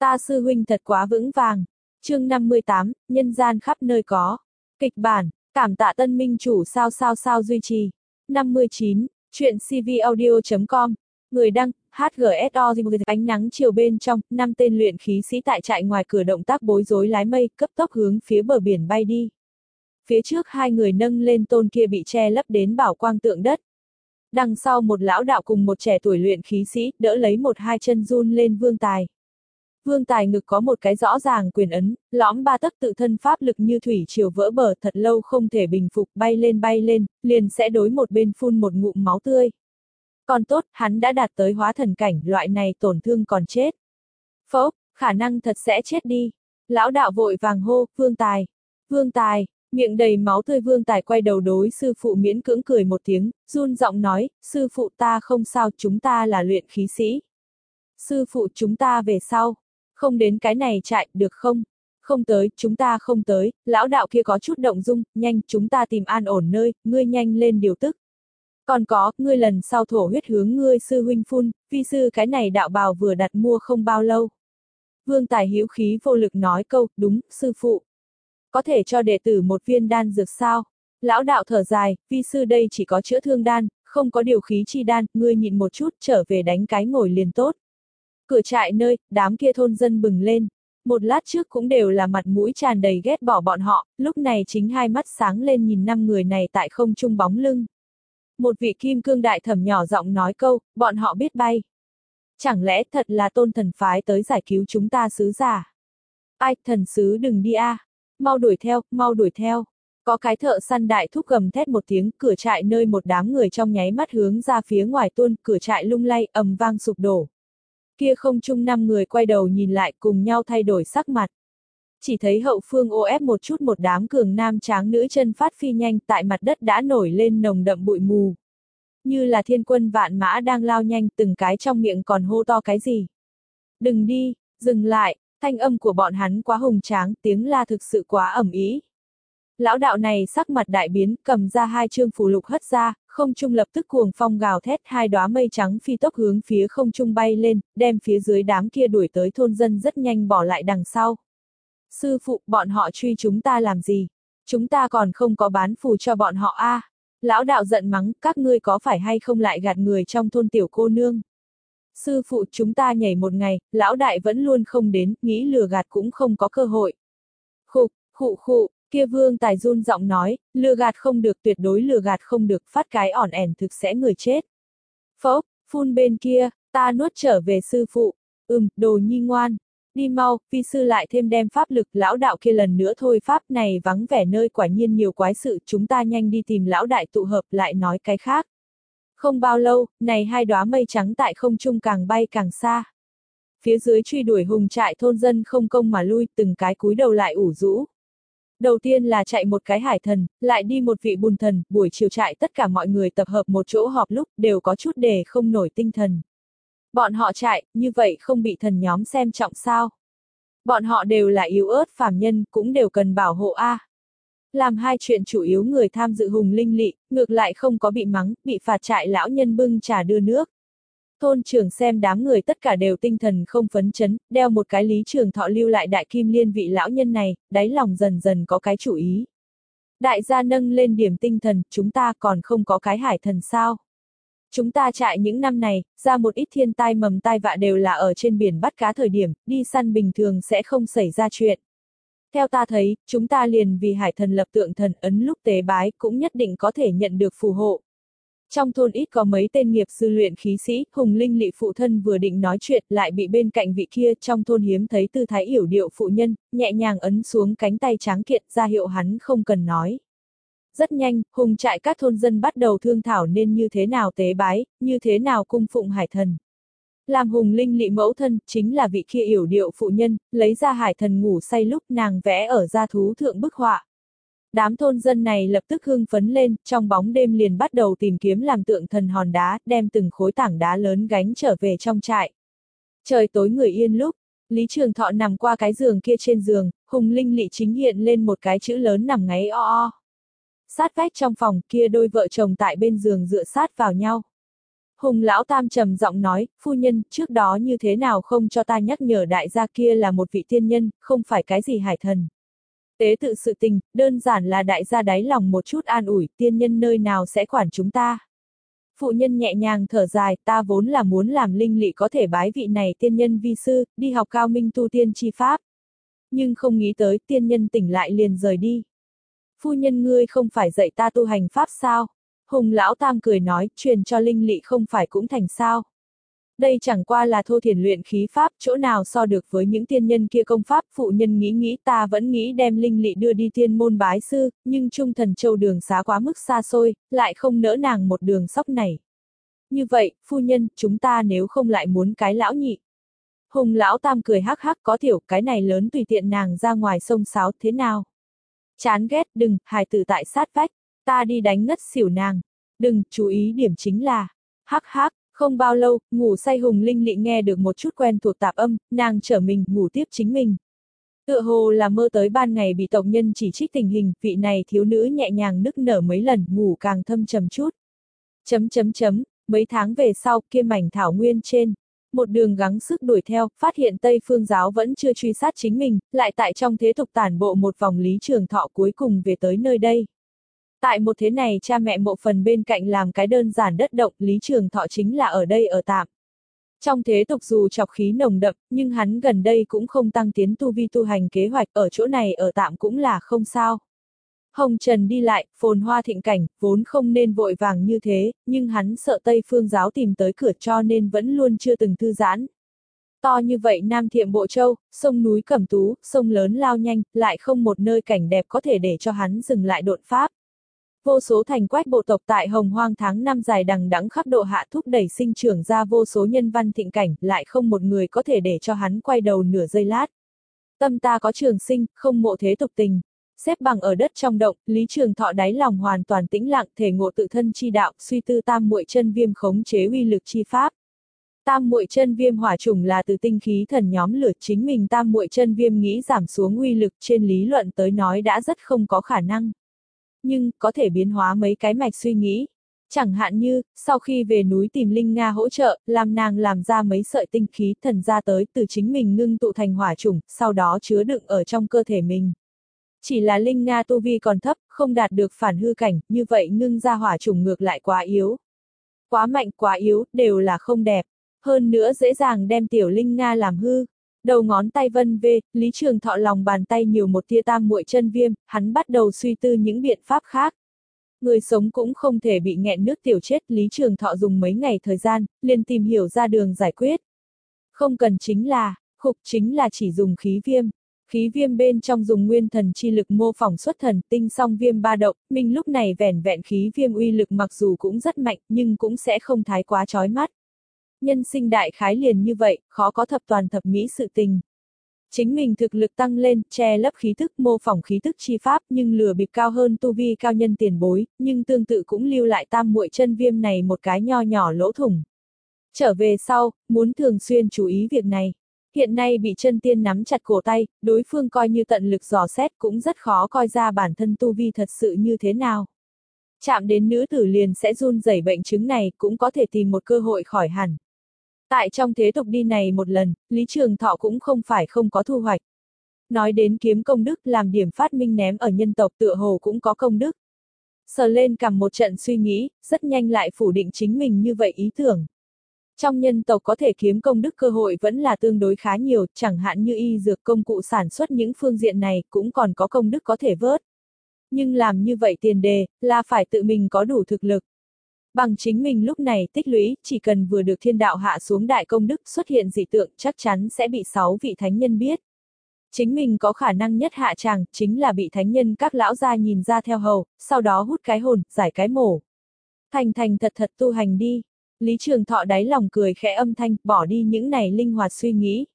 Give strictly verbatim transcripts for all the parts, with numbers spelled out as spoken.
Ta sư huynh thật quá vững vàng. Chương năm mươi tám, nhân gian khắp nơi có. Kịch bản, cảm tạ tân minh chủ sao sao sao duy trì. năm mươi chín, chuyện cvaudio chấm com. Người đăng, hát giê ét o. Ánh nắng chiều bên trong, năm tên luyện khí sĩ tại trại ngoài cửa động tác bối rối lái mây, cấp tốc hướng phía bờ biển bay đi. Phía trước hai người nâng lên tôn kia bị che lấp đến bảo quang tượng đất. Đằng sau một lão đạo cùng một trẻ tuổi luyện khí sĩ, đỡ lấy một hai chân run lên Vương Tài. Vương Tài ngực có một cái rõ ràng quyền ấn, lõm ba tấc tự thân pháp lực như thủy triều vỡ bờ thật lâu không thể bình phục, bay lên bay lên, liền sẽ đối một bên phun một ngụm máu tươi. Còn tốt, hắn đã đạt tới hóa thần cảnh, loại này tổn thương còn chết. Phốc, khả năng thật sẽ chết đi. Lão đạo vội vàng hô, Vương Tài, Vương Tài, miệng đầy máu tươi. Vương Tài quay đầu đối sư phụ miễn cưỡng cười một tiếng, run giọng nói, sư phụ ta không sao, chúng ta là luyện khí sĩ. Sư phụ chúng ta về sau. Không đến cái này chạy, được không? Không tới, chúng ta không tới. Lão đạo kia có chút động dung, nhanh, chúng ta tìm an ổn nơi, ngươi nhanh lên điều tức. Còn có, ngươi lần sau thổ huyết hướng ngươi sư huynh phun, vi sư cái này đạo bào vừa đặt mua không bao lâu. Vương Tài hữu khí vô lực nói câu, đúng, sư phụ. Có thể cho đệ tử một viên đan dược sao? Lão đạo thở dài, vi sư đây chỉ có chữa thương đan, không có điều khí chi đan, ngươi nhịn một chút, trở về đánh cái ngồi liền tốt. Cửa trại nơi, đám kia thôn dân bừng lên. Một lát trước cũng đều là mặt mũi tràn đầy ghét bỏ bọn họ, lúc này chính hai mắt sáng lên nhìn năm người này tại không trung bóng lưng. Một vị kim cương đại thẩm nhỏ giọng nói câu, bọn họ biết bay. Chẳng lẽ thật là tôn thần phái tới giải cứu chúng ta sứ giả? Ai, thần sứ đừng đi a, à. Mau đuổi theo, mau đuổi theo. Có cái thợ săn đại thúc gầm thét một tiếng, cửa trại nơi một đám người trong nháy mắt hướng ra phía ngoài tuôn, cửa trại lung lay, ầm vang sụp đổ. Kia không trung năm người quay đầu nhìn lại cùng nhau thay đổi sắc mặt. Chỉ thấy hậu phương ô ép một chút một đám cường nam tráng nữ chân phát phi nhanh tại mặt đất đã nổi lên nồng đậm bụi mù. Như là thiên quân vạn mã đang lao nhanh từng cái trong miệng còn hô to cái gì. Đừng đi, dừng lại, thanh âm của bọn hắn quá hùng tráng, tiếng la thực sự quá ầm ĩ. Lão đạo này sắc mặt đại biến, cầm ra hai chương phù lục hất ra, không trung lập tức cuồng phong gào thét, hai đóa mây trắng phi tốc hướng phía không trung bay lên, đem phía dưới đám kia đuổi tới thôn dân rất nhanh bỏ lại đằng sau. Sư phụ, bọn họ truy chúng ta làm gì? Chúng ta còn không có bán phù cho bọn họ a. À. Lão đạo giận mắng, các ngươi có phải hay không lại gạt người trong thôn tiểu cô nương? Sư phụ, chúng ta nhảy một ngày, lão đại vẫn luôn không đến, nghĩ lừa gạt cũng không có cơ hội. Khục, khụ khụ. Kia Vương Tài run giọng nói, lừa gạt không được, tuyệt đối lừa gạt không được, phát cái ỏn ẻn thực sẽ người chết. Phốc, phun bên kia, ta nuốt trở về sư phụ. Ừm, đồ nhi ngoan. Đi mau, vi sư lại thêm đem pháp lực. Lão đạo kia lần nữa thôi, pháp này vắng vẻ nơi quả nhiên nhiều quái sự, chúng ta nhanh đi tìm lão đại tụ hợp lại nói cái khác. Không bao lâu, này hai đóa mây trắng tại không trung càng bay càng xa. Phía dưới truy đuổi hùng trại thôn dân không công mà lui, từng cái cúi đầu lại ủ rũ. Đầu tiên là chạy một cái hải thần, lại đi một vị bùn thần, buổi chiều trại tất cả mọi người tập hợp một chỗ họp lúc, đều có chút để không nổi tinh thần. Bọn họ chạy, như vậy không bị thần nhóm xem trọng sao? Bọn họ đều là yếu ớt phàm nhân, cũng đều cần bảo hộ a. À. Làm hai chuyện chủ yếu người tham dự hùng linh lị, ngược lại không có bị mắng, bị phạt trại lão nhân bưng trà đưa nước. Thôn trưởng xem đám người tất cả đều tinh thần không phấn chấn, đeo một cái Lý Trường Thọ lưu lại đại kim liên vị lão nhân này, đáy lòng dần dần có cái chủ ý. Đại gia nâng lên điểm tinh thần, chúng ta còn không có cái hải thần sao? Chúng ta trại những năm này, ra một ít thiên tai mầm tai vạ đều là ở trên biển bắt cá thời điểm, đi săn bình thường sẽ không xảy ra chuyện. Theo ta thấy, chúng ta liền vì hải thần lập tượng thần ấn lúc tế bái cũng nhất định có thể nhận được phù hộ. Trong thôn ít có mấy tên nghiệp sư luyện khí sĩ, hùng linh lị phụ thân vừa định nói chuyện lại bị bên cạnh vị kia trong thôn hiếm thấy tư thái yểu điệu phụ nhân, nhẹ nhàng ấn xuống cánh tay tráng kiện ra hiệu hắn không cần nói. Rất nhanh, hùng trại các thôn dân bắt đầu thương thảo nên như thế nào tế bái, như thế nào cung phụng hải thần. Làm hùng linh lị mẫu thân, chính là vị kia yểu điệu phụ nhân, lấy ra hải thần ngủ say lúc nàng vẽ ở gia thú thượng bức họa. Đám thôn dân này lập tức hưng phấn lên, trong bóng đêm liền bắt đầu tìm kiếm làm tượng thần hòn đá, đem từng khối tảng đá lớn gánh trở về trong trại. Trời tối người yên lúc, Lý Trường Thọ nằm qua cái giường kia trên giường, hùng linh lị chính hiện lên một cái chữ lớn nằm ngáy o o. Sát vách trong phòng kia đôi vợ chồng tại bên giường dựa sát vào nhau. Hùng lão tam trầm giọng nói, phu nhân, trước đó như thế nào không cho ta nhắc nhở đại gia kia là một vị tiên nhân, không phải cái gì hải thần. Tế tự sự tình, đơn giản là đại gia đáy lòng một chút an ủi, tiên nhân nơi nào sẽ quản chúng ta. Phụ nhân nhẹ nhàng thở dài, ta vốn là muốn làm linh lị có thể bái vị này tiên nhân vi sư, đi học cao minh tu tiên chi pháp. Nhưng không nghĩ tới tiên nhân tỉnh lại liền rời đi. Phu nhân ngươi không phải dạy ta tu hành pháp sao? Hùng lão tam cười nói, truyền cho linh lị không phải cũng thành sao? Đây chẳng qua là thô thiển luyện khí pháp, chỗ nào so được với những tiên nhân kia công pháp. Phụ nhân nghĩ nghĩ, ta vẫn nghĩ đem linh lị đưa đi tiên môn bái sư, nhưng Trung Thần Châu đường xá quá mức xa xôi, lại không nỡ nàng một đường sóc này. Như vậy, phu nhân, chúng ta nếu không lại muốn cái lão nhị. Hùng lão tam cười hắc hắc, có tiểu, cái này lớn tùy tiện nàng ra ngoài sông sáo thế nào? Chán ghét, đừng, hài tử tại sát vách, ta đi đánh ngất xỉu nàng. Đừng, chú ý điểm chính là, hắc hắc. Không bao lâu, ngủ say Hùng Linh Lị nghe được một chút quen thuộc tạp âm, nàng trở mình, ngủ tiếp chính mình. Tựa hồ là mơ tới ban ngày bị tộc nhân chỉ trích tình hình, vị này thiếu nữ nhẹ nhàng nức nở mấy lần, ngủ càng thâm trầm chút. Chấm chấm chấm, mấy tháng về sau, kia mảnh thảo nguyên trên. Một đường gắng sức đuổi theo, phát hiện Tây Phương giáo vẫn chưa truy sát chính mình, lại tại trong thế tục tản bộ một vòng Lý Trường Thọ cuối cùng về tới nơi đây. Tại một thế này cha mẹ mộ phần bên cạnh làm cái đơn giản đất động, Lý Trường Thọ chính là ở đây ở tạm. Trong thế tục dù chọc khí nồng đậm, nhưng hắn gần đây cũng không tăng tiến tu vi tu hành kế hoạch, ở chỗ này ở tạm cũng là không sao. Hồng Trần đi lại, phồn hoa thịnh cảnh, vốn không nên vội vàng như thế, nhưng hắn sợ Tây Phương giáo tìm tới cửa cho nên vẫn luôn chưa từng thư giãn. To như vậy Nam Thiệm Bộ Châu, sông núi Cẩm Tú, sông lớn lao nhanh, lại không một nơi cảnh đẹp có thể để cho hắn dừng lại độn pháp. Vô số thành quách bộ tộc tại Hồng Hoang tháng năm dài đằng đẵng khắc độ hạ thúc đẩy sinh trưởng ra vô số nhân văn thịnh cảnh, lại không một người có thể để cho hắn quay đầu nửa giây lát. Tâm ta có trường sinh, không mộ thế tục tình. Xếp bằng ở đất trong động, Lý Trường Thọ đáy lòng hoàn toàn tĩnh lặng, thể ngộ tự thân chi đạo, suy tư tam muội chân viêm khống chế uy lực chi pháp. Tam muội chân viêm hỏa chủng là từ tinh khí thần nhóm lửa, chính mình tam muội chân viêm nghĩ giảm xuống uy lực, trên lý luận tới nói đã rất không có khả năng. Nhưng, có thể biến hóa mấy cái mạch suy nghĩ. Chẳng hạn như, sau khi về núi tìm Linh Nga hỗ trợ, làm nàng làm ra mấy sợi tinh khí thần ra tới từ chính mình ngưng tụ thành hỏa chủng, sau đó chứa đựng ở trong cơ thể mình. Chỉ là Linh Nga tu vi còn thấp, không đạt được phản hư cảnh, như vậy ngưng ra hỏa chủng ngược lại quá yếu. Quá mạnh, quá yếu, đều là không đẹp. Hơn nữa dễ dàng đem tiểu Linh Nga làm hư. Đầu ngón tay vân vê, Lý Trường Thọ lòng bàn tay nhiều một tia tam muội chân viêm, hắn bắt đầu suy tư những biện pháp khác. Người sống cũng không thể bị nghẹn nước tiểu chết, Lý Trường Thọ dùng mấy ngày thời gian, liền tìm hiểu ra đường giải quyết. Không cần chính là, khục chính là chỉ dùng khí viêm. Khí viêm bên trong dùng nguyên thần chi lực mô phỏng xuất thần tinh song viêm ba động, mình lúc này vẻn vẹn khí viêm uy lực mặc dù cũng rất mạnh nhưng cũng sẽ không thái quá chói mắt. Nhân sinh đại khái liền như vậy, khó có thập toàn thập mỹ sự tình. Chính mình thực lực tăng lên, che lấp khí thức mô phỏng khí thức chi pháp nhưng lừa bịp cao hơn tu vi cao nhân tiền bối, nhưng tương tự cũng lưu lại tam muội chân viêm này một cái nho nhỏ lỗ thủng. Trở về sau, muốn thường xuyên chú ý việc này. Hiện nay bị chân tiên nắm chặt cổ tay, đối phương coi như tận lực dò xét cũng rất khó coi ra bản thân tu vi thật sự như thế nào. Chạm đến nữ tử liền sẽ run rẩy, bệnh chứng này cũng có thể tìm một cơ hội khỏi hẳn. Tại trong thế tục đi này một lần, Lý Trường Thọ cũng không phải không có thu hoạch. Nói đến kiếm công đức, làm điểm phát minh ném ở nhân tộc tựa hồ cũng có công đức. Sờ lên cầm một trận suy nghĩ, rất nhanh lại phủ định chính mình như vậy ý tưởng. Trong nhân tộc có thể kiếm công đức cơ hội vẫn là tương đối khá nhiều, chẳng hạn như y dược công cụ sản xuất những phương diện này cũng còn có công đức có thể vớt. Nhưng làm như vậy tiền đề, là phải tự mình có đủ thực lực. Bằng chính mình lúc này tích lũy, chỉ cần vừa được thiên đạo hạ xuống đại công đức xuất hiện dị tượng chắc chắn sẽ bị sáu vị thánh nhân biết. Chính mình có khả năng nhất hạ tràng, chính là bị thánh nhân các lão gia nhìn ra theo hầu, sau đó hút cái hồn, giải cái mổ. Thành thành thật thật tu hành đi. Lý Trường Thọ đáy lòng cười khẽ âm thanh, bỏ đi những này linh hoạt suy nghĩ.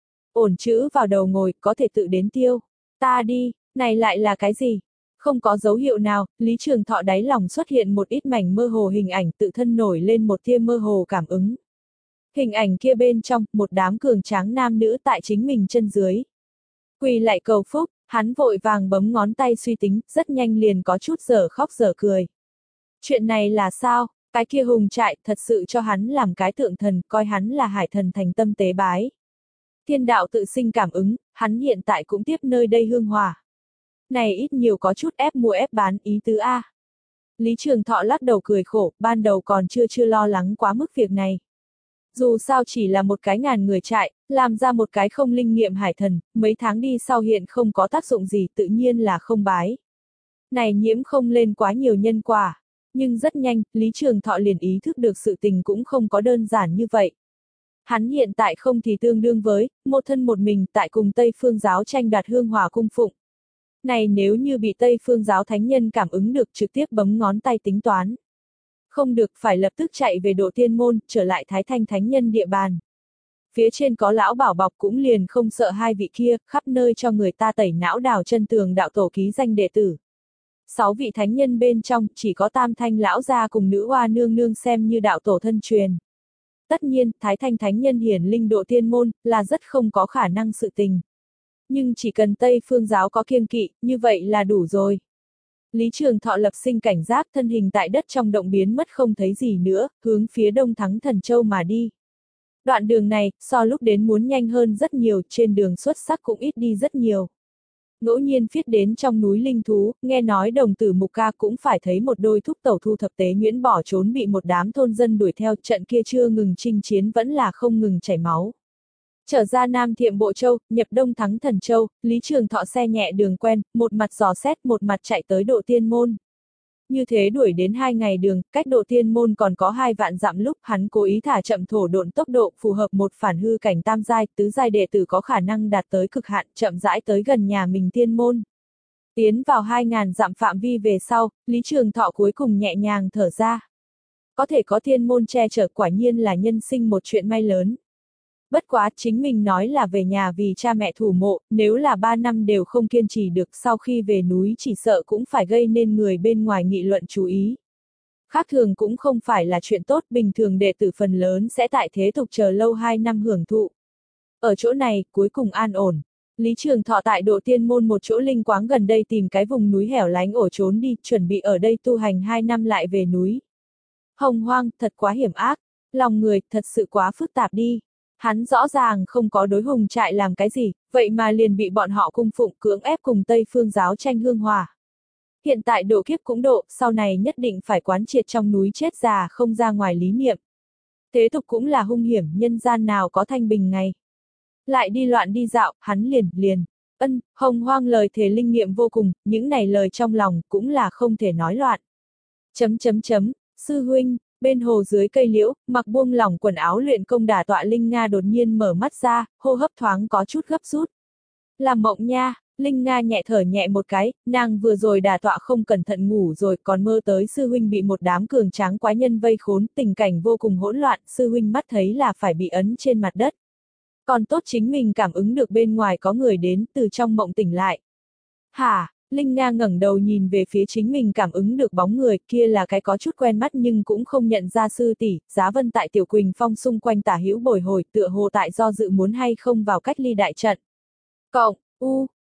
Ổn chữ vào đầu ngồi, có thể tự đến tiêu. Ta đi, này lại là cái gì? Không có dấu hiệu nào, Lý Trường Thọ đáy lòng xuất hiện một ít mảnh mơ hồ hình ảnh, tự thân nổi lên một tia mơ hồ cảm ứng. Hình ảnh kia bên trong, một đám cường tráng nam nữ tại chính mình chân dưới. Quỳ lại cầu phúc, hắn vội vàng bấm ngón tay suy tính, rất nhanh liền có chút giờ khóc giờ cười. Chuyện này là sao? Cái kia hùng trại thật sự cho hắn làm cái tượng thần, coi hắn là hải thần thành tâm tế bái. Thiên đạo tự sinh cảm ứng, hắn hiện tại cũng tiếp nơi đây hương hỏa. Này ít nhiều có chút ép mua ép bán ý tứ A. Lý Trường Thọ lắc đầu cười khổ, ban đầu còn chưa chưa lo lắng quá mức việc này. Dù sao chỉ là một cái ngàn người trại, làm ra một cái không linh nghiệm hải thần, mấy tháng đi sau hiện không có tác dụng gì tự nhiên là không bái. Này nhiễm không lên quá nhiều nhân quả. Nhưng rất nhanh, Lý Trường Thọ liền ý thức được sự tình cũng không có đơn giản như vậy. Hắn hiện tại không thì tương đương với, một thân một mình tại cùng Tây Phương giáo tranh đoạt hương hỏa cung phụng. Này nếu như bị Tây Phương giáo thánh nhân cảm ứng được trực tiếp bấm ngón tay tính toán. Không được phải lập tức chạy về độ tiên môn, trở lại Thái Thanh thánh nhân địa bàn. Phía trên có lão bảo bọc cũng liền không sợ hai vị kia, khắp nơi cho người ta tẩy não đào chân tường đạo tổ ký danh đệ tử. Sáu vị thánh nhân bên trong, chỉ có Tam Thanh lão gia cùng nữ hoa nương nương xem như đạo tổ thân truyền. Tất nhiên, Thái Thanh thánh nhân hiển linh độ tiên môn, là rất không có khả năng sự tình. Nhưng chỉ cần Tây Phương giáo có kiêng kỵ, như vậy là đủ rồi. Lý Trường Thọ lập sinh cảnh giác, thân hình tại đất trong động biến mất không thấy gì nữa, hướng phía đông Thắng Thần Châu mà đi. Đoạn đường này, so lúc đến muốn nhanh hơn rất nhiều, trên đường xuất sắc cũng ít đi rất nhiều. Ngẫu nhiên phiết đến trong núi linh thú, nghe nói đồng tử Mục Ca cũng phải thấy một đôi thúc tẩu thu thập tế nhuyễn bỏ trốn bị một đám thôn dân đuổi theo, trận kia chưa ngừng chinh chiến vẫn là không ngừng chảy máu. Trở ra Nam Thiệm Bộ Châu, nhập Đông Thắng Thần Châu, Lý Trường Thọ xe nhẹ đường quen, một mặt dò xét một mặt chạy tới độ tiên môn. Như thế đuổi đến hai ngày đường, cách độ tiên môn còn có hai vạn dặm lúc hắn cố ý thả chậm thổ độn tốc độ phù hợp một phản hư cảnh tam giai, tứ giai đệ tử có khả năng đạt tới cực hạn, chậm rãi tới gần nhà mình tiên môn. Tiến vào hai ngàn dặm phạm vi về sau, Lý Trường Thọ cuối cùng nhẹ nhàng thở ra. Có thể có tiên môn che chở quả nhiên là nhân sinh một chuyện may lớn. Bất quá chính mình nói là về nhà vì cha mẹ thủ mộ, nếu là ba năm đều không kiên trì được sau khi về núi chỉ sợ cũng phải gây nên người bên ngoài nghị luận chú ý. Khác thường cũng không phải là chuyện tốt, bình thường đệ tử phần lớn sẽ tại thế tục chờ lâu hai năm hưởng thụ. Ở chỗ này, cuối cùng an ổn. Lý Trường Thọ tại độ tiên môn một chỗ linh quáng gần đây tìm cái vùng núi hẻo lánh ổ trốn đi, chuẩn bị ở đây tu hành hai năm lại về núi. Hồng hoang, thật quá hiểm ác. Lòng người, thật sự quá phức tạp đi. Hắn rõ ràng không có đối hùng trại làm cái gì, vậy mà liền bị bọn họ cung phụng cưỡng ép cùng Tây Phương giáo tranh hương hòa. Hiện tại độ kiếp cũng độ, sau này nhất định phải quán triệt trong núi chết già không ra ngoài lý niệm. Thế tục cũng là hung hiểm, nhân gian nào có thanh bình ngày. Lại đi loạn đi dạo, hắn liền, liền. Ân, hồng hoang lời thề linh nghiệm vô cùng, những này lời trong lòng cũng là không thể nói loạn. Chấm chấm chấm, sư huynh. Bên hồ dưới cây liễu, mặc buông lỏng quần áo luyện công đả tọa Linh Nga đột nhiên mở mắt ra, hô hấp thoáng có chút gấp rút. Làm mộng nha, Linh Nga nhẹ thở nhẹ một cái, nàng vừa rồi đả tọa không cẩn thận ngủ rồi còn mơ tới sư huynh bị một đám cường tráng quái nhân vây khốn, tình cảnh vô cùng hỗn loạn, sư huynh mắt thấy là phải bị ấn trên mặt đất. Còn tốt chính mình cảm ứng được bên ngoài có người đến, từ trong mộng tỉnh lại. Hả? Linh Nga ngẩng đầu nhìn về phía chính mình cảm ứng được bóng người, kia là cái có chút quen mắt nhưng cũng không nhận ra sư tỷ. Giá Vân tại Tiểu Quỳnh Phong xung quanh tả hữu bồi hồi, tựa hồ tại do dự muốn hay không vào cách ly đại trận. Cộng, u,